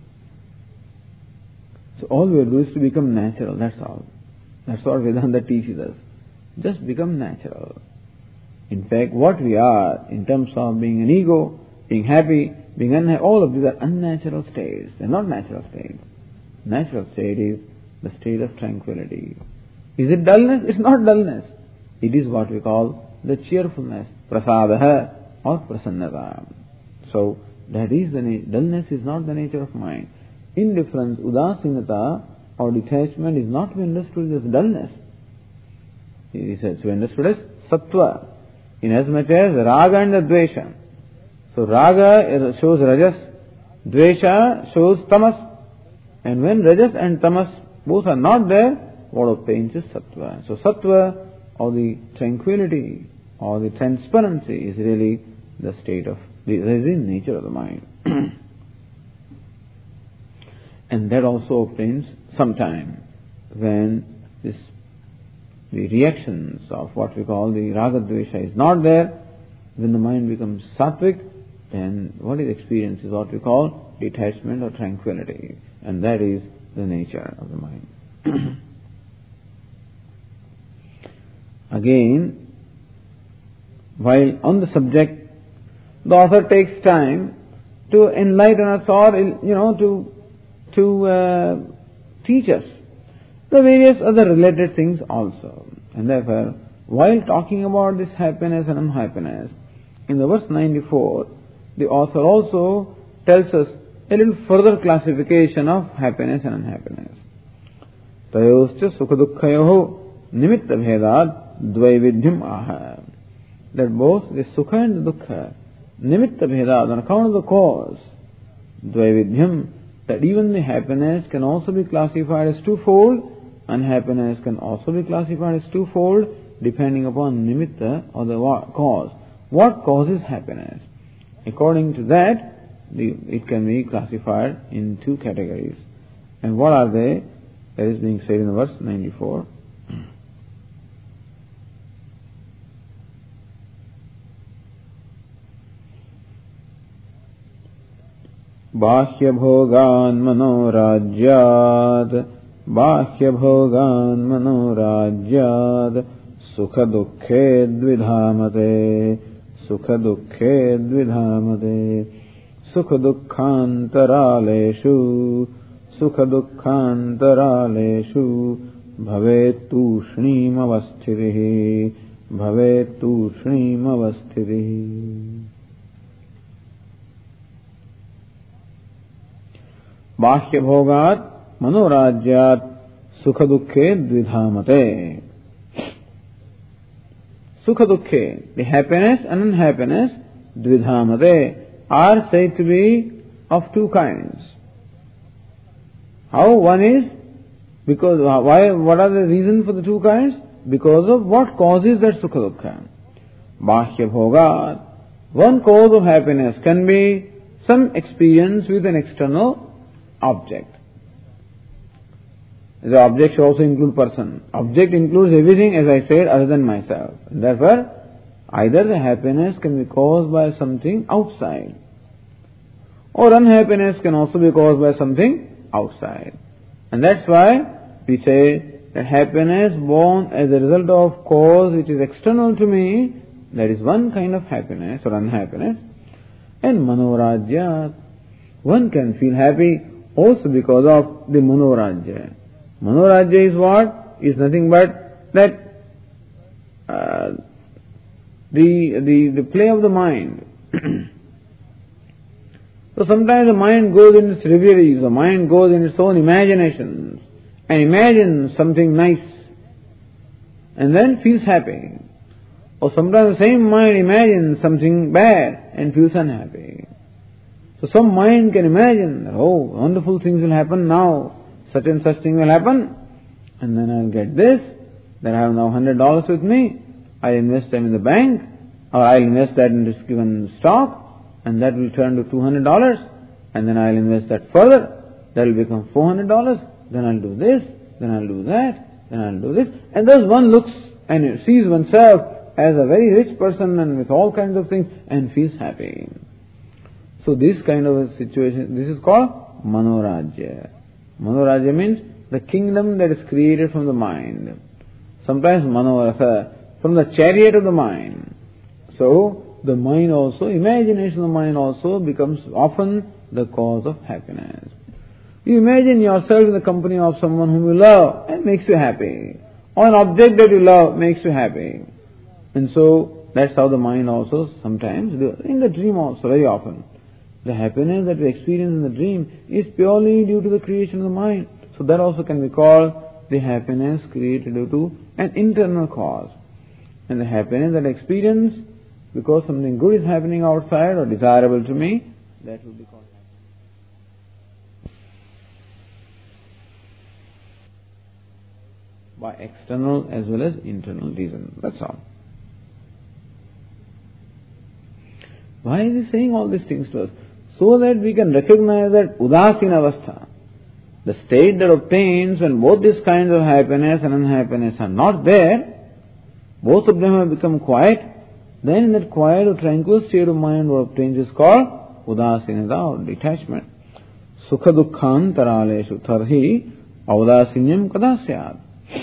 So all we have to do is to become natural, that's all. That's what Vedanta teaches us. Just become natural. In fact, what we are, in terms of being an ego, being happy, being unhappy, all of these are unnatural states. They're not natural states. Natural state is the state of tranquility. Is it dullness? It's not dullness. It is what we call the cheerfulness, prasadaha or prasannata. So, that is the nature. Dullness is not the nature of mind. Indifference, udasinata or detachment is not to be understood as dullness. It is to be understood as sattva, inasmuch as raga and the dvesha. So raga shows rajas, dvesha shows tamas. And when rajas and tamas both are not there, what obtains is sattva. So sattva, or the tranquility, or the transparency, is really the state of the resin nature of the mind. And that also obtains sometime when this, the reactions of what we call the raga dvesha is not there. When the mind becomes sattvic, then what is experienced is what we call detachment or tranquility. And that is the nature of the mind. Again, while on the subject, the author takes time to enlighten us or, you know, to, to uh, teach us the various other related things also. And therefore, while talking about this happiness and unhappiness, in the verse ninety-four, the author also tells us a little further classification of happiness and unhappiness. Tayoscha sukha dukkhayoho nimitta bhedat dvaividhyam aha. That both the sukha and the dukkha, nimitta bhedat, on account of the cause, dvaividhyam, that even the happiness can also be classified as twofold, unhappiness can also be classified as twofold, depending upon nimitta or the cause. What causes happiness? According to that, the, it can be classified in two categories. And what are they? That is being said in the verse ninety-four. Bahya bhogan manorajyad, bahya bhogan manorajyad, sukha dukkhe dvidhamate, sukha dukkhe dvidhamate, sukha dukkhantaraleshu, sukha dukkhantaraleshu, bhavet tushnim avasthirihi, bhavet tushnim avasthirihi. Bahya bhogat manorajyat sukha dukkhe dvidhamate. Sukha dukkhe, the happiness and unhappiness, dvidhamate, are said to be of two kinds. How? One is, because, why, what are the reasons for the two kinds? Because of what causes that sukha dukkha. Bahya bhogat, one cause of happiness can be some experience with an external object. The object should also include person. Object includes everything, as I said, other than myself. And therefore, either the happiness can be caused by something outside, or unhappiness can also be caused by something outside. And that's why we say that happiness born as a result of cause which is external to me, that is one kind of happiness or unhappiness. And manorajyat, one can feel happy also because of the manorajya. Manorajya is what? Is nothing but that uh, the, the, the play of the mind. So sometimes the mind goes in its reveries, the mind goes in its own imaginations and imagines something nice and then feels happy. Or sometimes the same mind imagines something bad and feels unhappy. So some mind can imagine that, oh, wonderful things will happen now, such and such thing will happen, and then I'll get this, then I have now one hundred dollars with me, I invest them in the bank, or I'll invest that in this given stock, and that will turn to two hundred dollars, and then I'll invest that further, that will become four hundred dollars, then I'll do this, then I'll do that, then I'll do this, and thus one looks and sees oneself as a very rich person and with all kinds of things and feels happy. So this kind of a situation, this is called manorajya. Manorajya means the kingdom that is created from the mind. Sometimes manoratha, from the chariot of the mind. So the mind also, imagination of the mind also becomes often the cause of happiness. You imagine yourself in the company of someone whom you love and makes you happy. Or an object that you love makes you happy. And so that's how the mind also sometimes, in the dream also very often. The happiness that we experience in the dream is purely due to the creation of the mind. So that also can be called the happiness created due to an internal cause. And the happiness that I experience because something good is happening outside or desirable to me, that will be called happiness. By external as well as internal reason. That's all. Why is he saying all these things to us? So that we can recognize that udasina avastha, the state that obtains when both these kinds of happiness and unhappiness are not there, both of them have become quiet, then in that quiet or tranquil state of mind what obtains is called udasinata or detachment. Sukha dukkhan taraleshu tarhi audasinyam kada syad.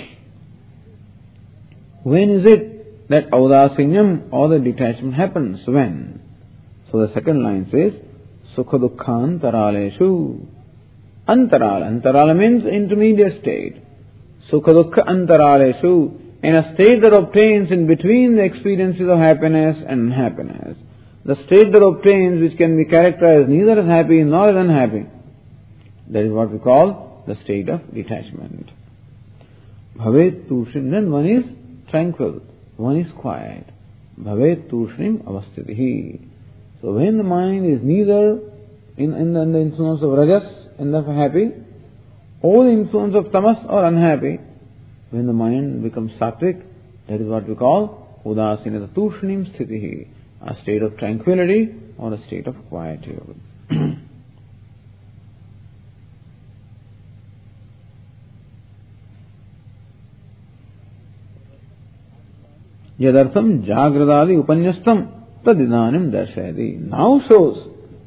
When is it that audasinyam or the detachment happens? When? So the second line says, Sukha dukkhan taraleshu. Antarala. Antarala means intermediate state. Sukha dukkha antaraleshu. In a state that obtains in between the experiences of happiness and unhappiness. The state that obtains which can be characterized neither as happy nor as unhappy. That is what we call the state of detachment. Bhavet tushrim. Then one is tranquil. One is quiet. Bhavet tushrim avasthitihi. So when the mind is neither in, in, the, in the influence of rajas and therefore happy, or the influence of tamas or unhappy, when the mind becomes sattvic, that is what we call udasinata tushrim sthitihi, a state of tranquility or a state of quietude. Yadartham jagradadi upanyastam tadidanim darshayati. Now shows.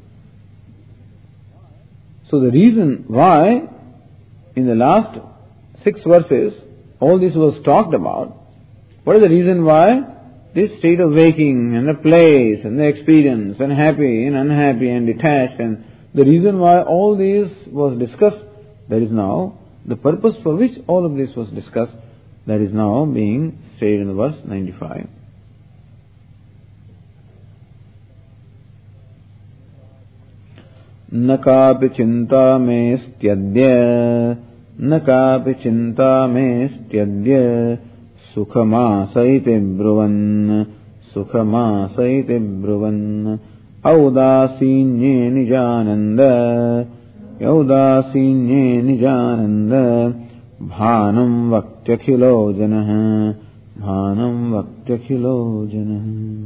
So the reason why in the last six verses all this was talked about, what is the reason why this state of waking and the place and the experience and happy and unhappy and detached, and the reason why all this was discussed, that is now the purpose for which all of this was discussed, that is now being stated in the verse ninety-five. न कापि चिंता मेस्त्यद्य न कापि चिंता मेस्त्यद्य सुखमासैते ब्रुवन् सुखमासैते ब्रुवन् औदासीन्ये निजानन्द औदासीन्ये निजानन्द भानं वक्त्यखिलो जनः भानं वक्त्यखिलो जनः.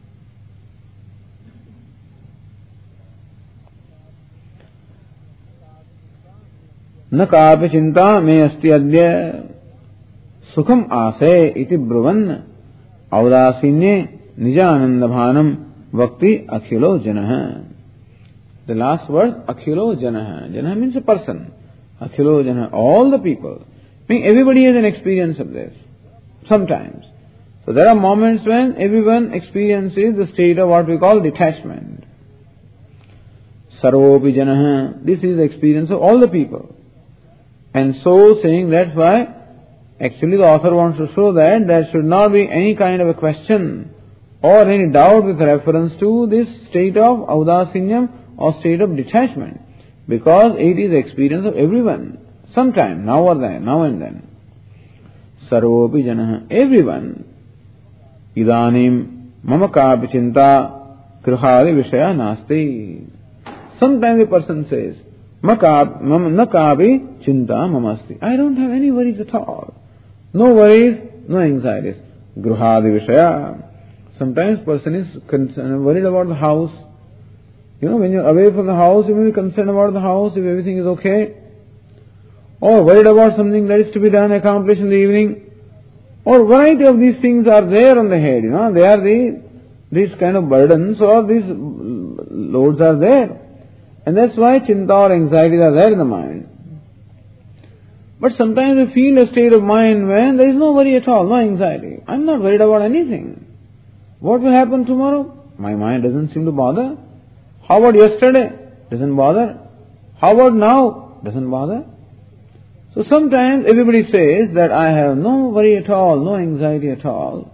न कापि चिंता में अस्ति अद्य सुखम आसे इति ब्रुवन् औदासीन्ये निजानंद भानम वक्ति अखिलो जनः. The last word, akhilo janah. Janah means a person. Akhilo janah, all the people. I mean, everybody has an experience of this. Sometimes. So there are moments when everyone experiences the state of what we call detachment. Sarvopi janah. This is the experience of all the people. And so saying that's why actually the author wants to show that there should not be any kind of a question or any doubt with reference to this state of audasinyam or state of detachment, because it is the experience of everyone, sometime, now or then, now and then. Sarvopi janah, everyone. Idanim mama kapi chinta krihari vishaya nasti. Sometimes a person says, na kapi chinta mamasti. I don't have any worries at all. No worries, no anxieties. Gruhadi vishaya. Sometimes person is concerned, worried about the house. You know, when you're away from the house, you may be concerned about the house, if everything is okay. Or worried about something that is to be done, accomplished in the evening. Or variety of these things are there on the head, you know. They are the, these kind of burdens or these loads are there. And that's why chinta or anxieties are there in the mind. But sometimes we feel a state of mind when there is no worry at all, no anxiety. I'm not worried about anything. What will happen tomorrow? My mind doesn't seem to bother. How about yesterday? Doesn't bother. How about now? Doesn't bother. So sometimes everybody says that I have no worry at all, no anxiety at all.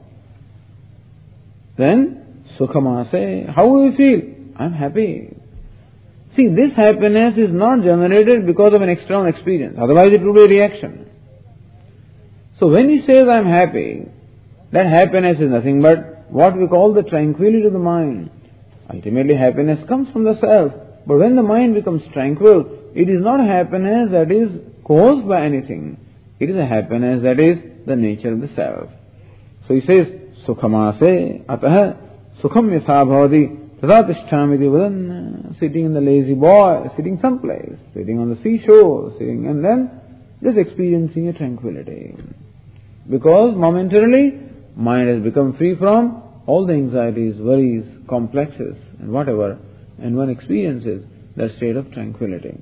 Then, sukhamase, how will you feel? I'm happy. See, this happiness is not generated because of an external experience. Otherwise it would be a reaction. So when he says I'm happy, that happiness is nothing but what we call the tranquility of the mind. Ultimately happiness comes from the self. But when the mind becomes tranquil, it is not a happiness that is caused by anything. It is a happiness that is the nature of the self. So he says, Sukhamase, Ataha, Sukham yatha bhavati, Tadatishtamiti vadan, sitting in the lazy boy, sitting someplace, sitting on the seashore, sitting and then just experiencing a tranquility. Because momentarily, mind has become free from all the anxieties, worries, complexes and whatever, and one experiences that state of tranquility.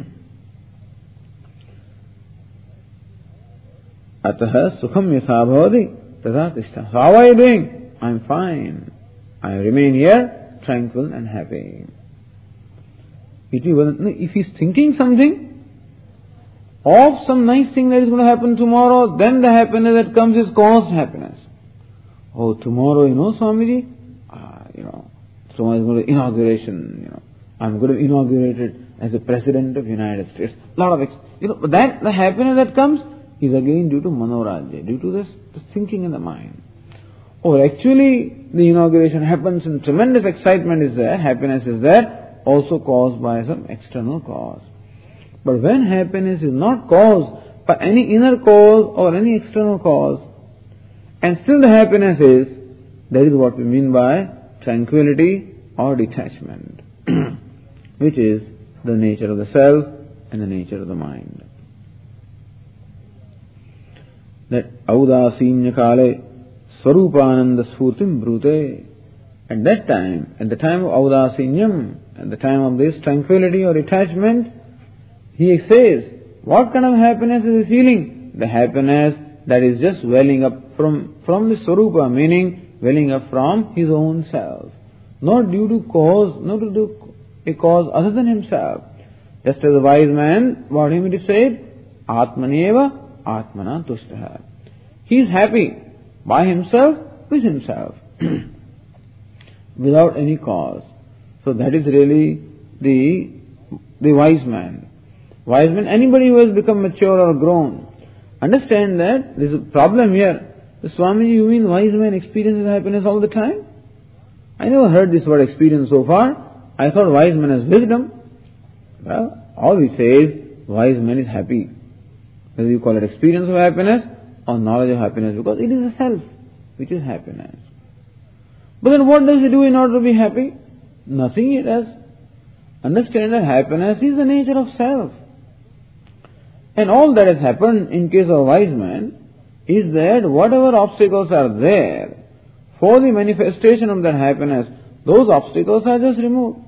Ataha sukham yatha bhavati tadatishta. How are you doing? I am fine. I remain here, tranquil and happy. If he is thinking something of some nice thing that is going to happen tomorrow, then the happiness that comes is caused happiness. Oh, tomorrow, you know, Swamiji, ah, you know, tomorrow is going to inauguration, you know, I'm going to inaugurate it as the President of the United States. A lot of, ex- you know, but that, the happiness that comes is again due to manorajya, due to this, this thinking in the mind. Or actually, the inauguration happens and tremendous excitement is there, happiness is there, also caused by some external cause. But when happiness is not caused by any inner cause or any external cause, and still the happiness is, that is what we mean by tranquility or detachment, which is the nature of the self and the nature of the mind. That audasinya kale swarupananda sfurtim brute. At that time, at the time of audasinyam, at the time of this tranquility or detachment, he says, what kind of happiness is he feeling? The happiness that is just welling up from, from the swarupa, meaning welling up from his own self. Not due to cause, not due to a cause other than himself. Just as a wise man, what him it is said, Atmaneva Atmana Tushtaha. He is happy by himself, with himself, without any cause. So that is really the, the wise man. Wise man, anybody who has become mature or grown, understand that there is a problem here. The Swamiji, you mean wise man experiences happiness all the time? I never heard this word experience so far. I thought wise man has wisdom. Well, all we say is wise man is happy. Whether you call it experience of happiness or knowledge of happiness, because it is the self which is happiness. But then what does he do in order to be happy? Nothing he does. Understand that happiness is the nature of self. And all that has happened in case of a wise man is that whatever obstacles are there for the manifestation of that happiness, those obstacles are just removed.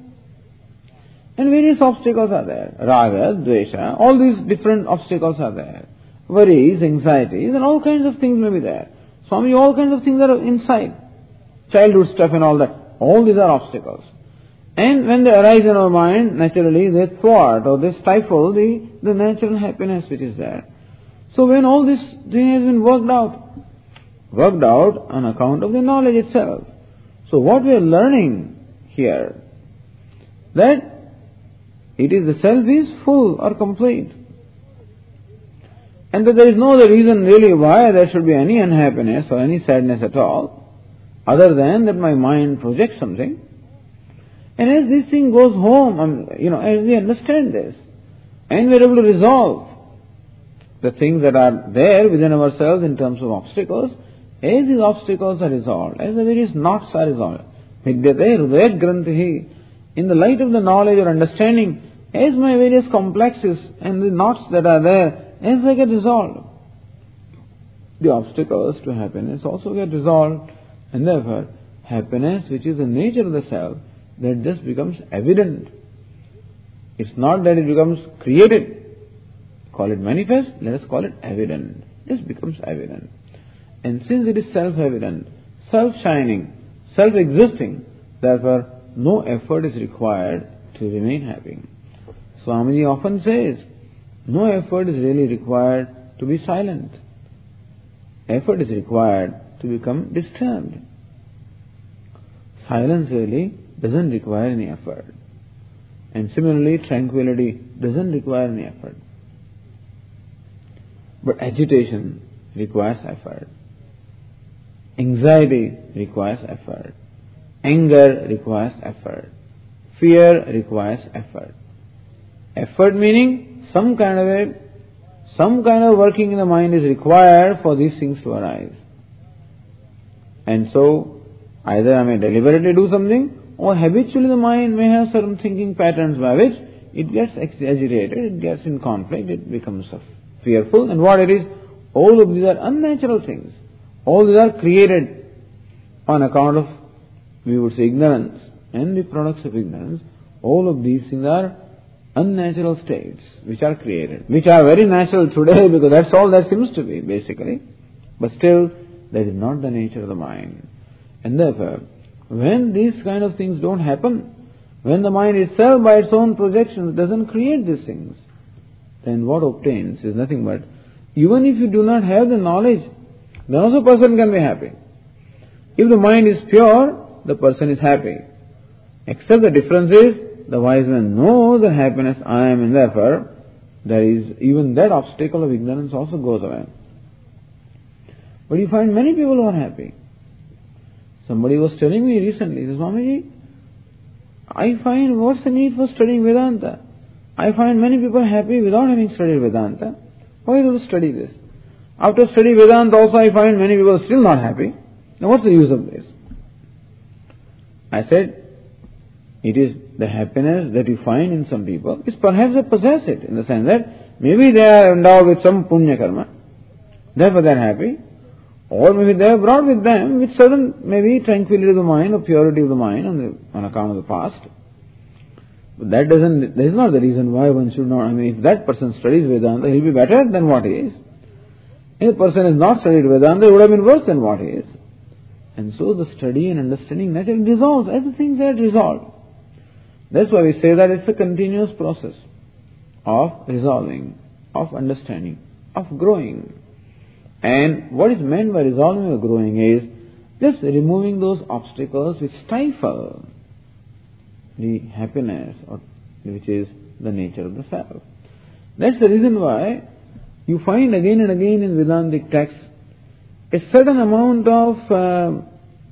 And various obstacles are there. Raga, Dvesha, all these different obstacles are there. Worries, anxieties, and all kinds of things may be there. Swami, all kinds of things are inside. Childhood stuff and all that. All these are obstacles. And when they arise in our mind, naturally they thwart or they stifle the, the natural happiness which is there. So when all this thing has been worked out, worked out on account of the knowledge itself. So what we are learning here, that it is the self is full or complete. And that there is no other reason really why there should be any unhappiness or any sadness at all, other than that my mind projects something. And as this thing goes home, um, you know, as we understand this, and we are able to resolve the things that are there within ourselves in terms of obstacles, as these obstacles are resolved, as the various knots are resolved, vidyate hridaya grantihi, in the light of the knowledge or understanding, as my various complexes and the knots that are there, as they get resolved, the obstacles to happiness also get resolved, and therefore happiness, which is the nature of the self, that just becomes evident. It's not that it becomes created. Call it manifest, let us call it evident. This becomes evident. And since it is self-evident, self-shining, self-existing, therefore no effort is required to remain happy. Swamiji often says, no effort is really required to be silent. Effort is required to become disturbed. Silence really doesn't require any effort. And similarly, tranquility doesn't require any effort. But agitation requires effort. Anxiety requires effort. Anger requires effort. Fear requires effort. Effort meaning some kind of a, some kind of working in the mind is required for these things to arise. And so, either I may deliberately do something, or habitually the mind may have certain thinking patterns by which it gets agitated, it gets in conflict, it becomes fearful, and what it is, all of these are unnatural things. All these are created on account of, we would say, ignorance and the products of ignorance. All of these things are unnatural states which are created, which are very natural today because that's all there seems to be, basically. But still, that is not the nature of the mind. And therefore, when these kind of things don't happen, when the mind itself by its own projections doesn't create these things, then what obtains is nothing but, even if you do not have the knowledge, then also a person can be happy. If the mind is pure, the person is happy. Except the difference is, the wise man knows the happiness I am, and therefore, there is even that obstacle of ignorance also goes away. But you find many people who are happy. Somebody was telling me recently, he says, Swamiji, I find what's the need for studying Vedanta? I find many people happy without having studied Vedanta. Why do they study this? After studying Vedanta also I find many people still not happy. Now what's the use of this? I said, it is the happiness that you find in some people is perhaps they possess it, in the sense that maybe they are endowed with some punya karma, therefore they are happy, or maybe they have brought with them with certain maybe tranquility of the mind or purity of the mind on, the, on account of the past. But that doesn't, that is not the reason why one should not, I mean, if that person studies Vedanta, he'll be better than what he is. If a person has not studied Vedanta, he would have been worse than what he is. And so the study and understanding naturally dissolves as the things get resolved. That's why we say that it's a continuous process of resolving, of understanding, of growing. And what is meant by resolving or growing is just removing those obstacles which stifle the happiness, or which is the nature of the self. That's the reason why you find again and again in Vedantic texts a certain amount of, uh,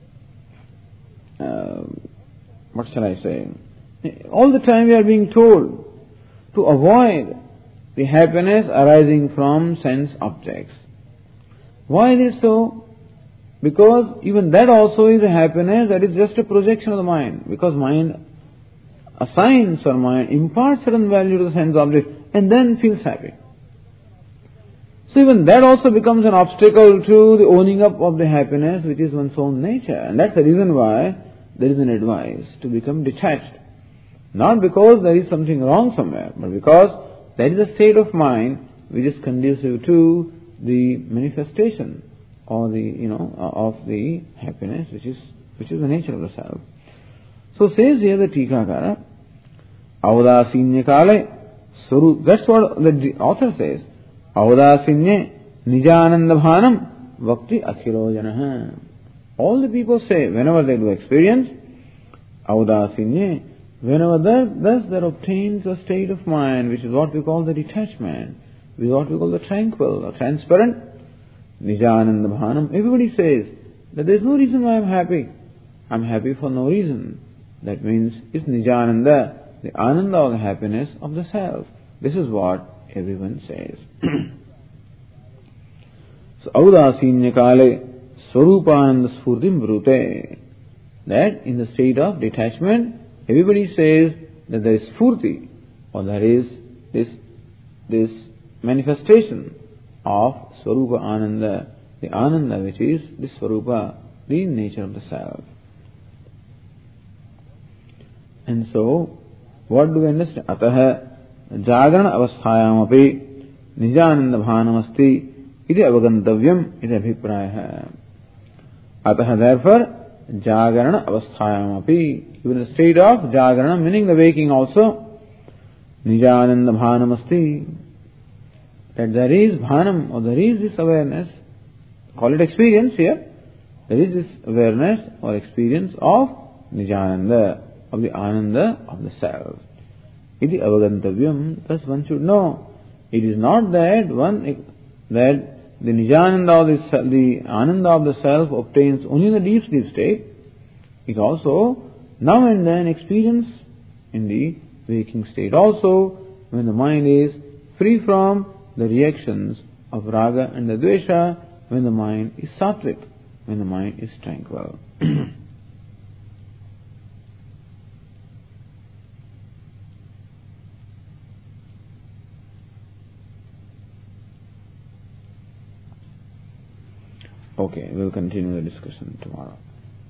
uh, what shall I say, all the time we are being told to avoid the happiness arising from sense objects. Why is it so? Because even that also is a happiness that is just a projection of the mind. Because mind assigns or mind imparts certain value to the sense object and then feels happy. So even that also becomes an obstacle to the owning up of the happiness which is one's own nature. And that's the reason why there is an advice to become detached. Not because there is something wrong somewhere, but because there is a state of mind which is conducive to the manifestation or the, you know, of the happiness which is which is the nature of the self. So says here the Tikakara, Avadasinya Kale Swarup. That's what the author says. Avadasinye Nijananda Bhanam Vakti Akhirojanaha. All the people say, whenever they do experience, Avadasinye, whenever that, thus there obtains a state of mind, which is what we call the detachment, which is what we call the tranquil or transparent, Nijananda Bhanam. Everybody says that there is no reason why I am happy. I am happy for no reason. That means it's Nijananda, the Ananda or the happiness of the self. This is what everyone says. So, Avadasinya Kale Swarupananda Sfurtim Brute. That in the state of detachment, everybody says that there is Sfurti, or there is this, this manifestation of Swarupa Ananda, the Ananda which is the Swarupa, the nature of the self. And so, what do we understand? Ataha Jagrana Avasthayam api Nijananda Bhanamasti iti avagantavyam iti abhipraya. Ataha, therefore, Jagarana Avasthayam api, even the state of Jagarana, meaning the waking also, Nijananda Bhanamasti, that there is Bhanam, or there is this awareness, call it experience here, there is this awareness or experience of Nijananda, of the Ananda of the self. Iti avagantavyam, thus one should know. It is not that one, that the Nijananda, or the, the Ananda of the self obtains only in the deep sleep state. It also now and then experience in the waking state also, when the mind is free from the reactions of raga and the dvesha, when the mind is sattvic, when the mind is tranquil. Okay, we'll continue the discussion tomorrow.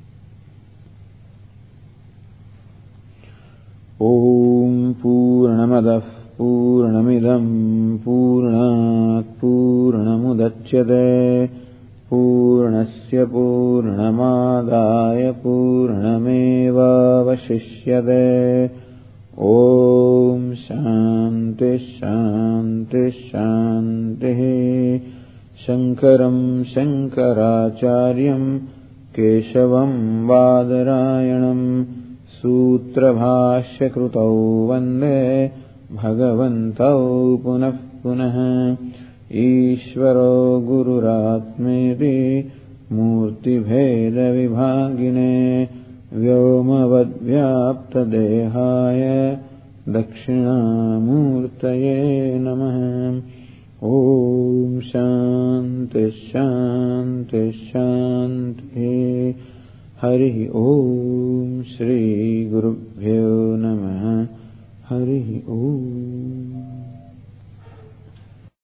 Om Purnamadah Purnamidam Purnat Purnamudachyate Purnasya Purnamadaya Purnameva Vashishyate. Om Shanti Shanti Shanti. Shankaram Shankaracharyam Keshavam Vadarayanam Sutra Bhashya Krutau Vande Bhagavantau Punah Punah. Ishvaro Gururatmeti Murti Bheda Vibhagine Vyomavad Vyapta Dehaya Dakshinamurtaye Namah. Om Shanti Shanti Shanti. Hari Om Shri Gurubhyo